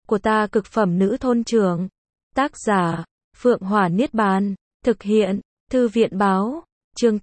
của ta cực phẩm nữ thôn trưởng. Tác giả, Phượng Hỏa Niết Bàn. Thực hiện, Thư viện báo. Chương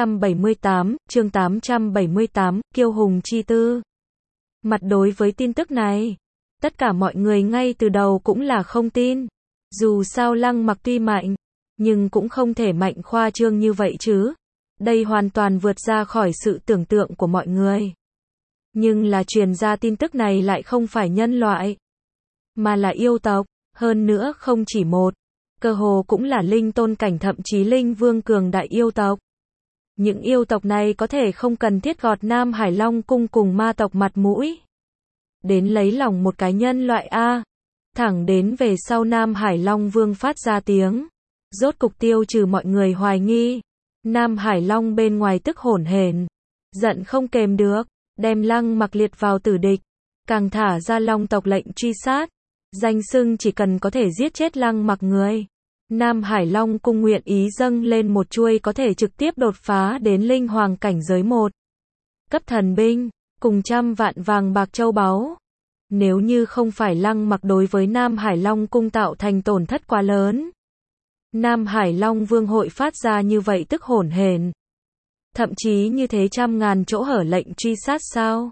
878, Kiêu hùng chi tư. Mặt đối với tin tức này, tất cả mọi người ngay từ đầu cũng là không tin. Dù sao Lăng Mặc tuy mạnh, nhưng cũng không thể mạnh khoa trương như vậy chứ. Đây hoàn toàn vượt ra khỏi sự tưởng tượng của mọi người. Nhưng là truyền ra tin tức này lại không phải nhân loại, mà là yêu tộc, hơn nữa không chỉ một, cơ hồ cũng là linh tôn cảnh thậm chí linh vương cường đại yêu tộc. Những yêu tộc này có thể không cần thiết gọt Nam Hải Long cung cùng ma tộc mặt mũi, đến lấy lòng một cái nhân loại a. Thẳng đến về sau Nam Hải Long Vương phát ra tiếng, rốt cục tiêu trừ mọi người hoài nghi. Nam Hải Long bên ngoài tức hổn hển, giận không kềm được, đem Lăng Mặc liệt vào tử địch, càng thả ra Long tộc lệnh truy sát, danh xưng chỉ cần có thể giết chết Lăng Mặc người, Nam Hải Long cung nguyện ý dâng lên một chuôi có thể trực tiếp đột phá đến linh hoàng cảnh giới 1 cấp thần binh, cùng 100 vạn vàng bạc châu báu. Nếu như không phải Lăng Mặc đối với Nam Hải Long cung tạo thành tổn thất quá lớn, Nam Hải Long Vương hội phát ra như vậy tức hổn hển, thậm chí như thế 100.000 chỗ hở lệnh truy sát sao?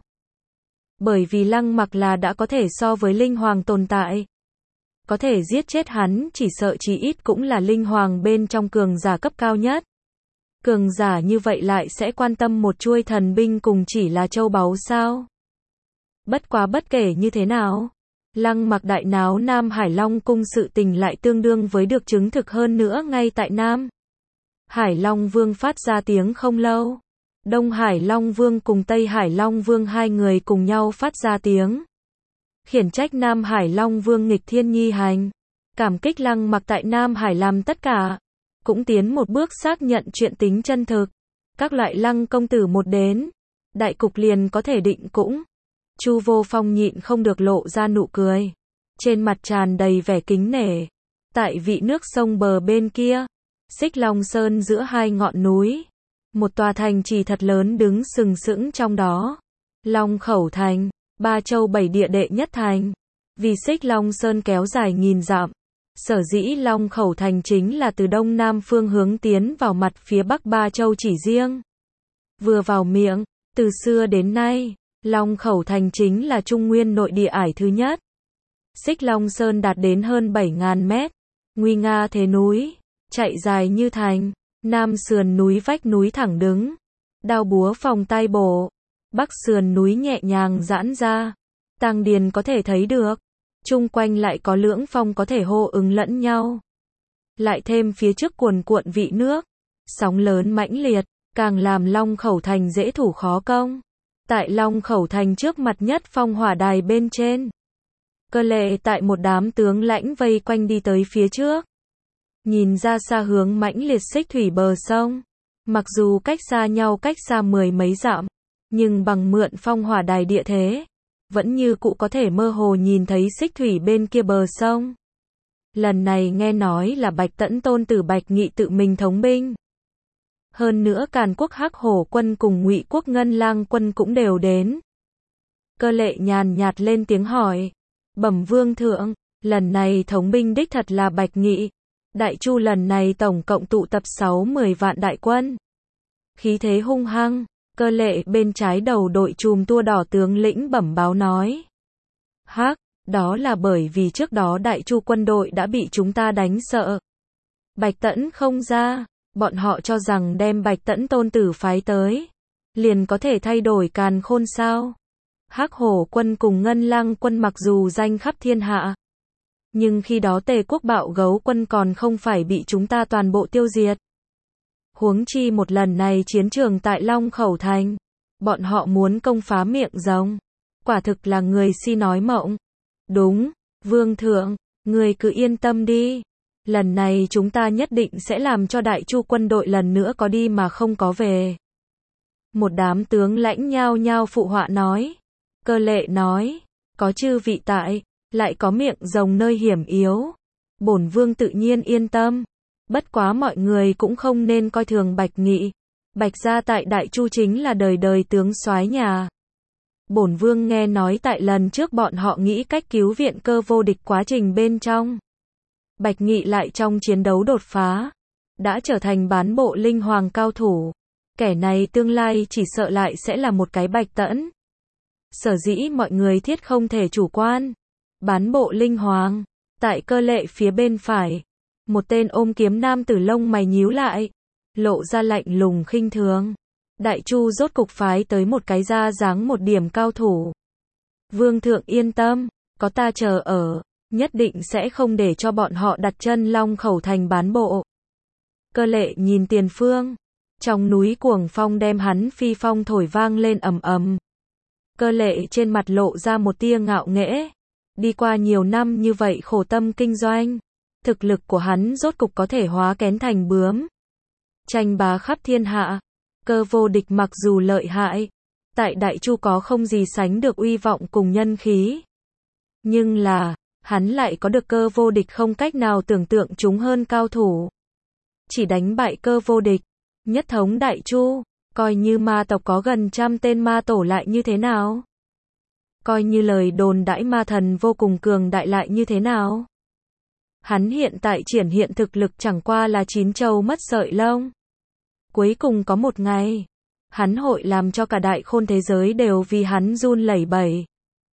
Bởi vì Lăng Mặc là đã có thể so với linh hoàng tồn tại, có thể giết chết hắn chỉ sợ chí ít cũng là linh hoàng bên trong cường giả cấp cao nhất. Cường giả như vậy lại sẽ quan tâm một chuôi thần binh cùng chỉ là châu báu sao? Bất quá bất kể như thế nào, Lăng Mặc đại náo Nam Hải Long cung sự tình lại tương đương với được chứng thực hơn nữa ngay tại Nam Hải Long Vương phát ra tiếng không lâu. Đông Hải Long Vương cùng Tây Hải Long Vương hai người cùng nhau phát ra tiếng, khiển trách Nam Hải Long Vương nghịch thiên nhi hành, cảm kích Lăng Mặc tại Nam Hải làm tất cả, cũng tiến một bước xác nhận chuyện tính chân thực. Các loại Lăng công tử một đến, đại cục liền có thể định cũng. Chu Vô Phong nhịn không được lộ ra nụ cười, trên mặt tràn đầy vẻ kính nể. Tại vị nước sông bờ bên kia, Xích Long Sơn giữa hai ngọn núi, một tòa thành trì thật lớn đứng sừng sững trong đó. Long Khẩu Thành, ba châu bảy địa đệ nhất thành. Vì Xích Long Sơn kéo dài nghìn dặm, sở dĩ Long Khẩu Thành chính là từ đông nam phương hướng tiến vào mặt phía bắc ba châu chỉ riêng. Vừa vào miệng, từ xưa đến nay, Long Khẩu Thành chính là Trung Nguyên nội địa ải thứ nhất. Xích Long Sơn đạt đến hơn 7.000 mét, nguy nga thế núi, chạy dài như thành, nam sườn núi vách núi thẳng đứng, đao búa phòng tai bổ, bắc sườn núi nhẹ nhàng giãn ra, tàng điền có thể thấy được, chung quanh lại có lưỡng phong có thể hô ứng lẫn nhau. Lại thêm phía trước cuồn cuộn vị nước, sóng lớn mãnh liệt, càng làm Long Khẩu Thành dễ thủ khó công. Tại Long Khẩu Thành trước mặt nhất phong hỏa đài bên trên, Cơ Lệ tại một đám tướng lãnh vây quanh đi tới phía trước, nhìn ra xa hướng mãnh liệt xích thủy bờ sông, mặc dù cách xa nhau cách xa 10 mấy dặm, nhưng bằng mượn phong hỏa đài địa thế, vẫn như cụ có thể mơ hồ nhìn thấy xích thủy bên kia bờ sông. Lần này nghe nói là Bạch Tẫn tôn tử Bạch Nghị tự mình thống binh. Hơn nữa Càn Quốc Hắc Hổ quân cùng Ngụy Quốc Ngân Lang quân cũng đều đến. Cơ Lệ nhàn nhạt lên tiếng hỏi, bẩm vương thượng, lần này thống binh đích thật là Bạch Nghị. Đại Chu lần này tổng cộng tụ tập 60 vạn đại quân, khí thế hung hăng. Cơ Lệ bên trái đầu đội chùm tua đỏ tướng lĩnh bẩm báo nói, hắc, đó là bởi vì trước đó Đại Chu quân đội đã bị chúng ta đánh sợ. Bạch Tẫn không ra, bọn họ cho rằng đem Bạch Tẫn tôn tử phái tới, liền có thể thay đổi càn khôn sao. Hắc Hổ quân cùng Ngân Lang quân mặc dù danh khắp thiên hạ, nhưng khi đó Tề quốc Bạo Gấu quân còn không phải bị chúng ta toàn bộ tiêu diệt. Huống chi một lần này chiến trường tại Long Khẩu Thành, bọn họ muốn công phá miệng rồng, quả thực là người si nói mộng. Đúng, vương thượng, người cứ yên tâm đi, lần này chúng ta nhất định sẽ làm cho Đại Chu quân đội lần nữa có đi mà không có về. Một đám tướng lãnh nhao nhao phụ họa nói. Cơ Lệ nói, có chư vị tại, lại có miệng rồng nơi hiểm yếu, bổn vương tự nhiên yên tâm. Bất quá mọi người cũng không nên coi thường Bạch Nghị. Bạch gia tại Đại Chu chính là đời đời tướng soái nhà. Bổn vương nghe nói tại lần trước bọn họ nghĩ cách cứu viện Cơ Vô Địch, quá trình bên trong Bạch Nghị lại trong chiến đấu đột phá, đã trở thành bán bộ linh hoàng cao thủ. Kẻ này tương lai chỉ sợ lại sẽ là một cái Bạch Tẫn. Sở dĩ mọi người thiết không thể chủ quan. Bán bộ linh hoàng, tại Cơ Lệ phía bên phải, một tên ôm kiếm nam tử lông mày nhíu lại, lộ ra lạnh lùng khinh thường. Đại Chu rốt cục phái tới một cái ra dáng một điểm cao thủ. Vương thượng yên tâm, có ta chờ ở, nhất định sẽ không để cho bọn họ đặt chân Long Khẩu thành bán bộ. Cơ Lệ nhìn tiền phương, trong núi cuồng phong đem hắn phi phong thổi vang lên ầm ầm. Cơ Lệ trên mặt lộ ra một tia ngạo nghễ. Đi qua nhiều năm như vậy khổ tâm kinh doanh, thực lực của hắn rốt cục có thể hóa kén thành bướm, tranh bá khắp thiên hạ. Cơ Vô Địch mặc dù lợi hại, tại Đại Chu có không gì sánh được uy vọng cùng nhân khí. Nhưng là, hắn lại có được Cơ Vô Địch không cách nào tưởng tượng chúng hơn cao thủ. Chỉ đánh bại Cơ Vô Địch, nhất thống Đại Chu, coi như ma tộc có gần 100 tên ma tổ lại như thế nào? Coi như lời đồn đãi ma thần vô cùng cường đại lại như thế nào? Hắn hiện tại triển hiện thực lực chẳng qua là 9 châu mất sợi lông. Cuối cùng có một ngày, hắn hội làm cho cả đại khôn thế giới đều vì hắn run lẩy bẩy.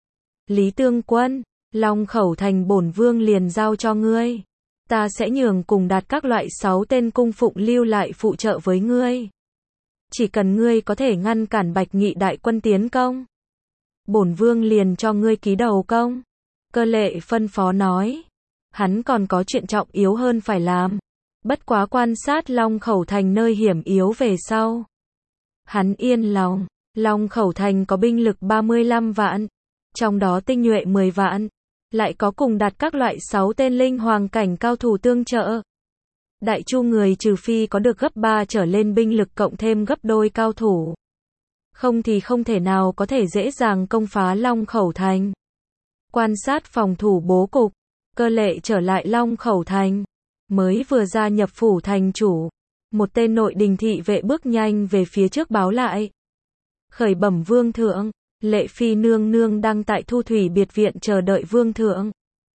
Lý Tương Quân, Long Khẩu thành bổn vương liền giao cho ngươi. Ta sẽ nhường cùng đạt các loại 6 tên cung phụng lưu lại phụ trợ với ngươi. Chỉ cần ngươi có thể ngăn cản Bạch Nghị đại quân tiến công, bổn vương liền cho ngươi ký đầu công. Cơ Lệ phân phó nói. Hắn còn có chuyện trọng yếu hơn phải làm. Bất quá quan sát Long Khẩu thành nơi hiểm yếu về sau. Hắn yên lòng. Long Khẩu thành có binh lực 35 vạn. Trong đó tinh nhuệ 10 vạn. Lại có cùng đạt các loại 6 tên linh hoàng cảnh cao thủ tương trợ. Đại Chu người trừ phi có được gấp 3 trở lên binh lực cộng thêm gấp đôi cao thủ. Không thì không thể nào có thể dễ dàng công phá Long Khẩu thành. Quan sát phòng thủ bố cục, Cơ Lệ trở lại Long Khẩu thành. Mới vừa gia nhập phủ thành chủ, một tên nội đình thị vệ bước nhanh về phía trước báo lại. Khởi bẩm vương thượng, Lệ phi nương nương đang tại Thu Thủy biệt viện chờ đợi vương thượng.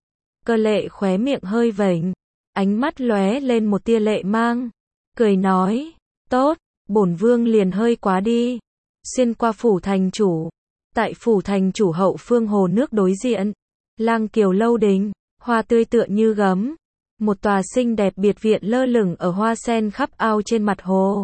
Cơ Lệ khóe miệng hơi vểnh, ánh mắt lóe lên một tia lệ mang, cười nói, tốt, bổn vương liền hơi quá đi. Xuyên qua phủ thành chủ, tại phủ thành chủ hậu phương hồ nước đối diện, Lang Kiều lâu đình, hoa tươi tựa như gấm. Một tòa xinh đẹp biệt viện lơ lửng ở hoa sen khắp ao trên mặt hồ.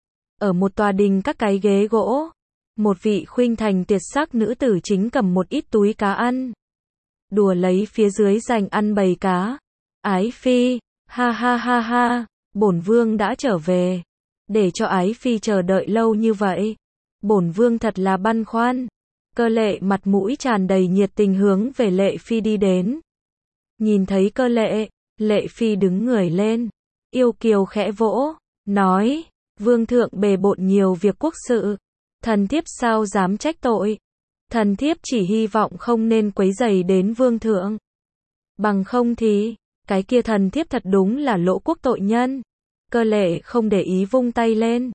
Ở một tòa đình các cái ghế gỗ, một vị khuynh thành tuyệt sắc nữ tử chính cầm một ít túi cá ăn. Đùa lấy phía dưới dành ăn bầy cá. Ái phi, ha ha ha ha, bổn vương đã trở về. Để cho Ái phi chờ đợi lâu như vậy, bổn vương thật là băn khoăn. Cơ Lệ mặt mũi tràn đầy nhiệt tình hướng về Lệ phi đi đến. Nhìn thấy Cơ Lệ, Lệ phi đứng người lên, yêu kiều khẽ vỗ, nói, vương thượng bề bộn nhiều việc quốc sự, thần thiếp sao dám trách tội. Thần thiếp chỉ hy vọng không nên quấy rầy đến vương thượng. Bằng không thì, cái kia thần thiếp thật đúng là lỗ quốc tội nhân. Cơ Lệ không để ý vung tay lên.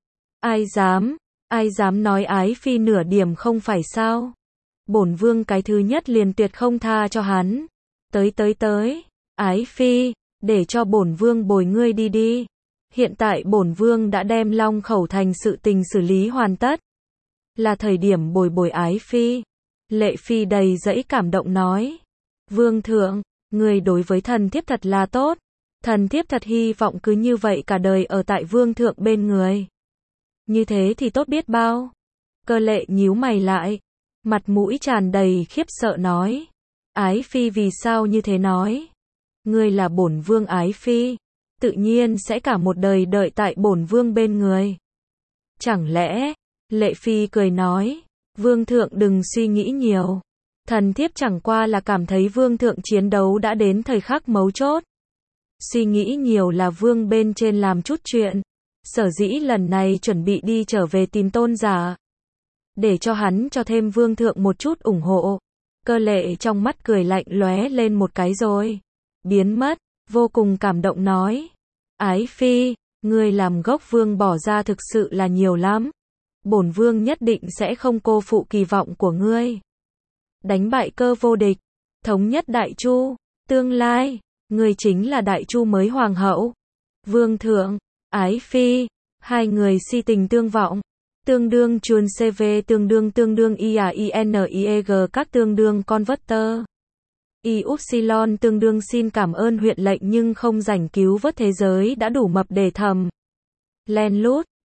Ai dám nói Ái phi nửa điểm không phải sao. Bổn vương cái thứ nhất liền tuyệt không tha cho hắn. Tới, Ái phi, để cho bổn vương bồi ngươi đi đi. Hiện tại bổn vương đã đem Long Khẩu thành sự tình xử lý hoàn tất. Là thời điểm bồi Ái phi. Lệ phi đầy dẫy cảm động nói. Vương thượng, người đối với thần thiếp thật là tốt. Thần thiếp thật hy vọng cứ như vậy cả đời ở tại vương thượng bên người. Như thế thì tốt biết bao. Cơ Lệ nhíu mày lại, mặt mũi tràn đầy khiếp sợ nói. Ái phi vì sao như thế nói? Ngươi là bổn vương Ái phi, tự nhiên sẽ cả một đời đợi tại bổn vương bên người. Chẳng lẽ? Lệ phi cười nói, vương thượng đừng suy nghĩ nhiều. Thần thiếp chẳng qua là cảm thấy vương thượng chiến đấu đã đến thời khắc mấu chốt. Suy nghĩ nhiều là vương bên trên làm chút chuyện. Sở dĩ lần này chuẩn bị đi trở về tìm tôn giả. Để cho hắn cho thêm vương thượng một chút ủng hộ. Cơ Lệ trong mắt cười lạnh lóe lên một cái rồi biến mất, vô cùng cảm động nói. Ái phi, ngươi làm gốc vương bỏ ra thực sự là nhiều lắm. bổn vương nhất định sẽ không cô phụ kỳ vọng của ngươi. Đánh bại cơ vô địch, thống nhất Đại Chu, tương lai, ngươi chính là Đại Chu mới hoàng hậu. Vương thượng, ái phi, hai người si tình tương vọng. Tương đương chuồn CV tương đương IAINIEG các tương đương converter. Y Upsilon tương đương xin cảm ơn huyện lệnh nhưng không rảnh cứu vớt thế giới đã đủ mập để thầm. Len lút.